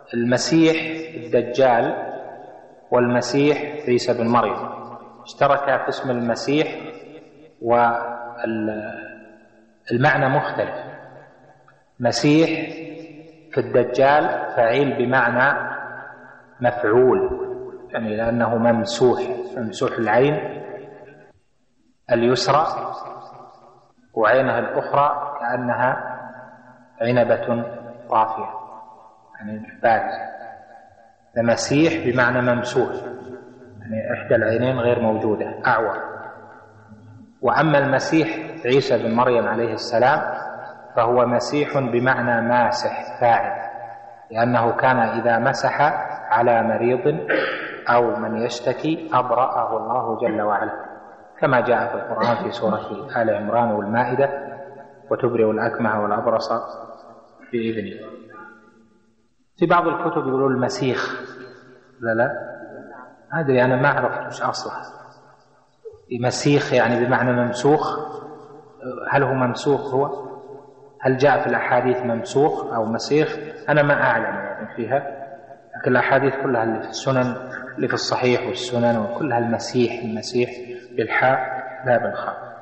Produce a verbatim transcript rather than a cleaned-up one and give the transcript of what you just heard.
المسيح الدجال والمسيح عيسى بن مريم اشتركا في اسم المسيح، والمعنى مختلف. مسيح في الدجال فعيل بمعنى مفعول، يعني لأنه ممسوح، ممسوح العين اليسرى وعينها الأخرى كأنها عنبة طافية، يعني بارزة. المسيح بمعنى ممسوح، يعني إحدى العينين غير موجودة، أعور. وأما المسيح عيسى بن مريم عليه السلام فهو مسيح بمعنى ماسح، فاعل، لأنه كان إذا مسح على مريض أو من يشتكي أبرأه الله جل وعلا، كما جاء في القرآن في سورة آل عمران والمائدة: وتبرئ الأكمه والأبرص بإذنه. في بعض الكتب يقولون المسيخ، لا لا أدري، أنا ما عرفت وش أصله. مسيخ يعني بمعنى ممسوخ، هل هو ممسوخ هو؟ هل جاء في الأحاديث ممسوخ أو مسيخ؟ أنا ما أعلم يعني فيها، لكن الأحاديث كلها اللي في السنن، اللي في الصحيح والسنن، وكلها المسيح، المسيح بالحاء لا بالخاء.